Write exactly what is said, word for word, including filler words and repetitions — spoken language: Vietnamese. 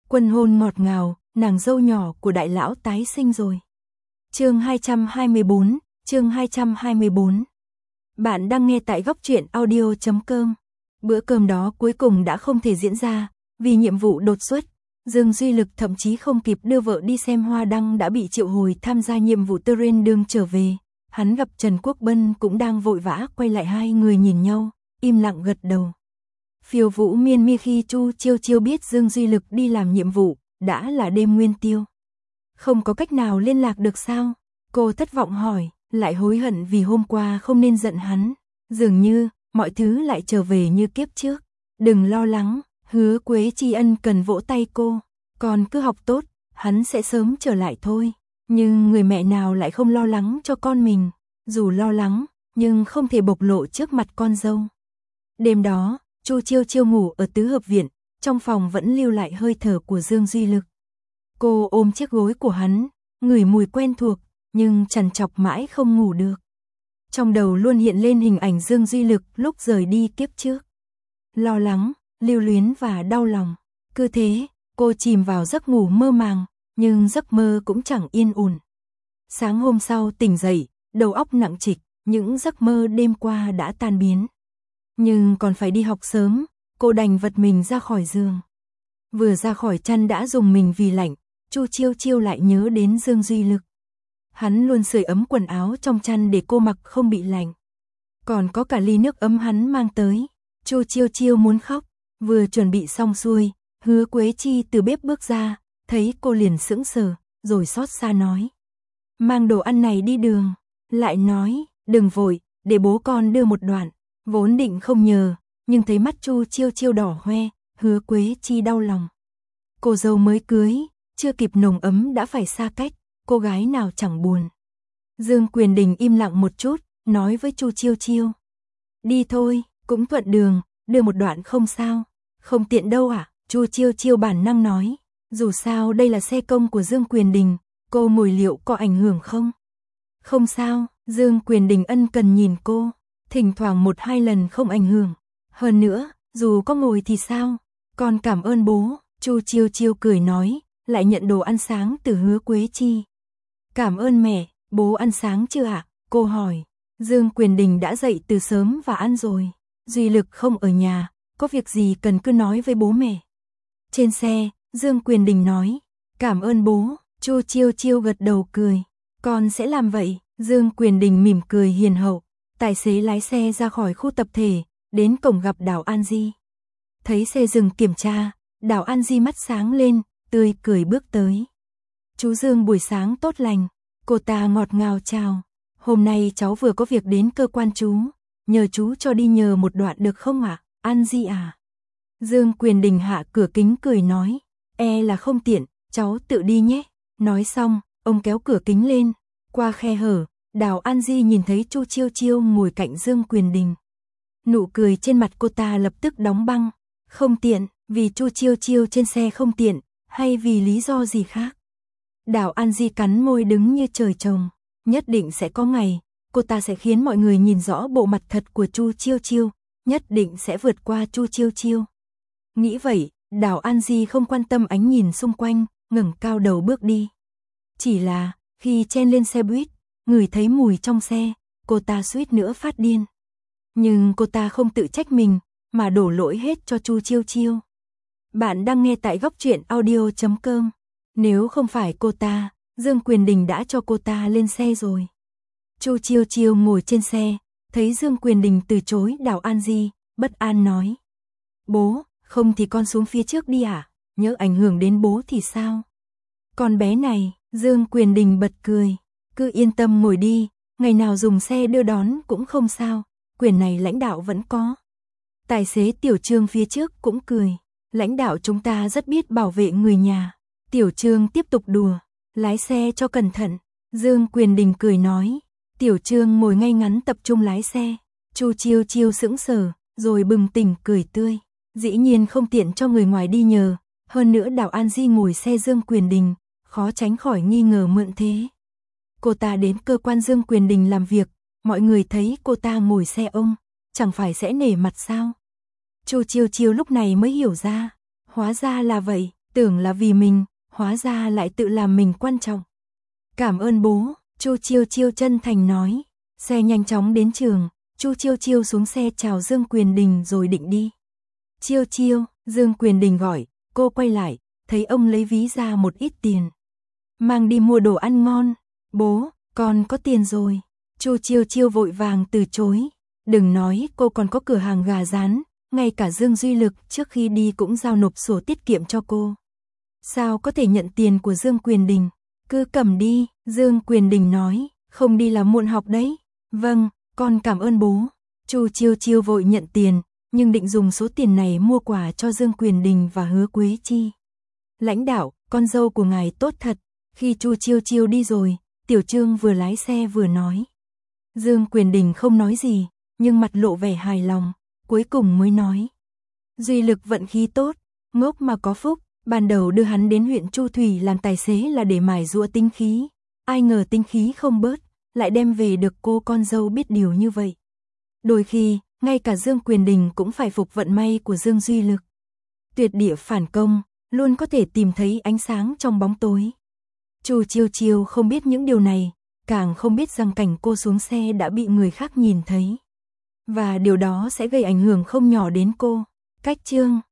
Quân hôn ngọt ngào, nàng dâu nhỏ của đại lão tái sinh rồi. Chương hai trăm hai mươi bốn, chương hai trăm hai mươi bốn. Bạn đang nghe tại góc truyện audio chấm com. Bữa cơm đó cuối cùng đã không thể diễn ra, vì nhiệm vụ đột xuất, Dương Duy Lực thậm chí không kịp đưa vợ đi xem hoa đăng đã bị triệu hồi tham gia nhiệm vụ trên đường trở về. Hắn gặp Trần Quốc Bân cũng đang vội vã quay lại, hai người nhìn nhau, im lặng gật đầu. Phiêu Vũ Miên Mi khi Chu Chiêu Chiêu biết Dương Duy Lực đi làm nhiệm vụ, đã là đêm nguyên tiêu. Không có cách nào liên lạc được sao? Cô thất vọng hỏi, lại hối hận vì hôm qua không nên giận hắn. Dường như, mọi thứ lại trở về như kiếp trước. Đừng lo lắng, Hứa Quế Chi ân cần vỗ tay cô. Con cứ học tốt, hắn sẽ sớm trở lại thôi. Nhưng người mẹ nào lại không lo lắng cho con mình. Dù lo lắng, nhưng không thể bộc lộ trước mặt con dâu. Đêm đó, Chu Chiêu Chiêu ngủ ở tứ hợp viện, trong phòng vẫn lưu lại hơi thở của Dương Duy Lực. Cô ôm chiếc gối của hắn, ngửi mùi quen thuộc, nhưng trằn trọc mãi không ngủ được. Trong đầu luôn hiện lên hình ảnh Dương Duy Lực lúc rời đi kiếp trước. Lo lắng, lưu luyến và đau lòng. Cứ thế, cô chìm vào giấc ngủ mơ màng, nhưng giấc mơ cũng chẳng yên ổn. Sáng hôm sau tỉnh dậy, đầu óc nặng trịch, những giấc mơ đêm qua đã tan biến. Nhưng còn phải đi học sớm, cô đành vật mình ra khỏi giường. Vừa ra khỏi chăn đã rùng mình vì lạnh, Chu Chiêu Chiêu lại nhớ đến Dương Duy Lực. Hắn luôn sưởi ấm quần áo trong chăn để cô mặc không bị lạnh. Còn có cả ly nước ấm hắn mang tới. Chu Chiêu Chiêu muốn khóc, vừa chuẩn bị xong xuôi, Hứa Quế Chi từ bếp bước ra, thấy cô liền sững sờ, rồi xót xa nói: "Mang đồ ăn này đi đường." Lại nói: "Đừng vội, để bố con đưa một đoạn." Vốn định không nhờ, nhưng thấy mắt Chu Chiêu Chiêu đỏ hoe, Hứa Quế Chi đau lòng. Cô dâu mới cưới, chưa kịp nồng ấm đã phải xa cách, cô gái nào chẳng buồn. Dương Quyền Đình im lặng một chút, nói với Chu Chiêu Chiêu: "Đi thôi, cũng thuận đường, đưa một đoạn không sao." "Không tiện đâu ạ?" Chu Chiêu Chiêu bản năng nói. Dù sao đây là xe công của Dương Quyền Đình, cô ngồi liệu có ảnh hưởng không? "Không sao." Dương Quyền Đình ân cần nhìn cô. "Thỉnh thoảng một hai lần không ảnh hưởng. Hơn nữa, dù có ngồi thì sao? Con cảm ơn bố." Chu Chiêu Chiêu cười nói, lại nhận đồ ăn sáng từ Hứa Quế Chi. "Cảm ơn mẹ, bố ăn sáng chưa ạ?" cô hỏi. Dương Quyền Đình đã dậy từ sớm và ăn rồi. Duy Lực không ở nhà, có việc gì cần cứ nói với bố mẹ. Trên xe, Dương Quyền Đình nói, "Cảm ơn bố." Chu Chiêu Chiêu gật đầu cười. "Con sẽ làm vậy." Dương Quyền Đình mỉm cười hiền hậu. Tài xế lái xe ra khỏi khu tập thể, đến cổng gặp Đào An Di. Thấy xe dừng kiểm tra, Đào An Di mắt sáng lên, tươi cười bước tới. "Chú Dương buổi sáng tốt lành." Cô ta ngọt ngào chào. "Hôm nay cháu vừa có việc đến cơ quan chú, nhờ chú cho đi nhờ một đoạn được không ạ?" "An Di à?" Dương Quyền Đình hạ cửa kính cười nói, "E là không tiện, cháu tự đi nhé." Nói xong, ông kéo cửa kính lên. Qua khe hở, Đào An Di nhìn thấy Chu Chiêu Chiêu ngồi cạnh Dương Quyền Đình. Nụ cười trên mặt cô ta lập tức đóng băng. Không tiện, vì Chu Chiêu Chiêu trên xe không tiện, hay vì lý do gì khác? Đào An Di cắn môi đứng như trời trồng. Nhất định sẽ có ngày, cô ta sẽ khiến mọi người nhìn rõ bộ mặt thật của Chu Chiêu Chiêu, nhất định sẽ vượt qua Chu Chiêu Chiêu. Nghĩ vậy, Đào An Di không quan tâm ánh nhìn xung quanh, ngẩng cao đầu bước đi. Chỉ là, khi chen lên xe buýt, ngửi thấy mùi trong xe, cô ta suýt nữa phát điên. Nhưng cô ta không tự trách mình, mà đổ lỗi hết cho Chu Chiêu Chiêu. Bạn đang nghe tại góc truyện audio chấm com. Nếu không phải cô ta, Dương Quyền Đình đã cho cô ta lên xe rồi. Chu Chiêu Chiêu ngồi trên xe, thấy Dương Quyền Đình từ chối Đào An Di, bất an nói: "Bố, không thì con xuống phía trước đi à? Nhớ ảnh hưởng đến bố thì sao?" "Con bé này." Dương Quyền Đình bật cười. "Cứ yên tâm ngồi đi, ngày nào dùng xe đưa đón cũng không sao, quyền này lãnh đạo vẫn có." Tài xế Tiểu Trương phía trước cũng cười. "Lãnh đạo chúng ta rất biết bảo vệ người nhà." Tiểu Trương tiếp tục đùa, "Lái xe cho cẩn thận." Dương Quyền Đình cười nói. Tiểu Trương ngồi ngay ngắn tập trung lái xe. Chu Chiêu Chiêu sững sờ, rồi bừng tỉnh cười tươi. Dĩ nhiên không tiện cho người ngoài đi nhờ, hơn nữa Đào An Di ngồi xe Dương Quyền Đình, khó tránh khỏi nghi ngờ mượn thế. Cô ta đến cơ quan Dương Quyền Đình làm việc, mọi người thấy cô ta ngồi xe ông, chẳng phải sẽ nể mặt sao? Chu Chiêu Chiêu lúc này mới hiểu ra, hóa ra là vậy, Tưởng là vì mình, hóa ra lại tự làm mình quan trọng. Cảm ơn bố, Chu Chiêu Chiêu chân thành nói. Xe nhanh chóng đến trường, Chu Chiêu Chiêu xuống xe chào Dương Quyền Đình rồi định đi. Chiêu Chiêu, Dương Quyền Đình gọi, cô quay lại, thấy ông lấy ví ra một ít tiền. Mang đi mua đồ ăn ngon. Bố, con có tiền rồi. Chu Chiêu Chiêu vội vàng từ chối. Đừng nói cô còn có cửa hàng gà rán, ngay cả Dương Duy Lực trước khi đi cũng giao nộp sổ tiết kiệm cho cô. Sao có thể nhận tiền của Dương Quyền Đình? Cứ cầm đi, Dương Quyền Đình nói, không đi là muộn học đấy. Vâng, con cảm ơn bố. Chu Chiêu Chiêu vội nhận tiền, nhưng định dùng số tiền này mua quà cho Dương Quyền Đình và Hứa Quế Chi. Lãnh đạo, con dâu của ngài tốt thật. Khi Chu Chiêu Chiêu đi rồi, Tiểu Trương vừa lái xe vừa nói. Dương Quyền Đình không nói gì, nhưng mặt lộ vẻ hài lòng, cuối cùng mới nói. Duy Lực vận khí tốt, ngốc mà có phúc, ban đầu đưa hắn đến huyện Chu Thủy làm tài xế là để mài giũa tinh khí, ai ngờ tinh khí không bớt, lại đem về được cô con dâu biết điều như vậy. Đôi khi, ngay cả Dương Quyền Đình cũng phải phục vận may của Dương Duy Lực. Tuyệt địa phản công, luôn có thể tìm thấy ánh sáng trong bóng tối. Chu Chiêu Chiêu không biết những điều này, càng không biết rằng cảnh cô xuống xe đã bị người khác nhìn thấy. Và điều đó sẽ gây ảnh hưởng không nhỏ đến cô. Cách chương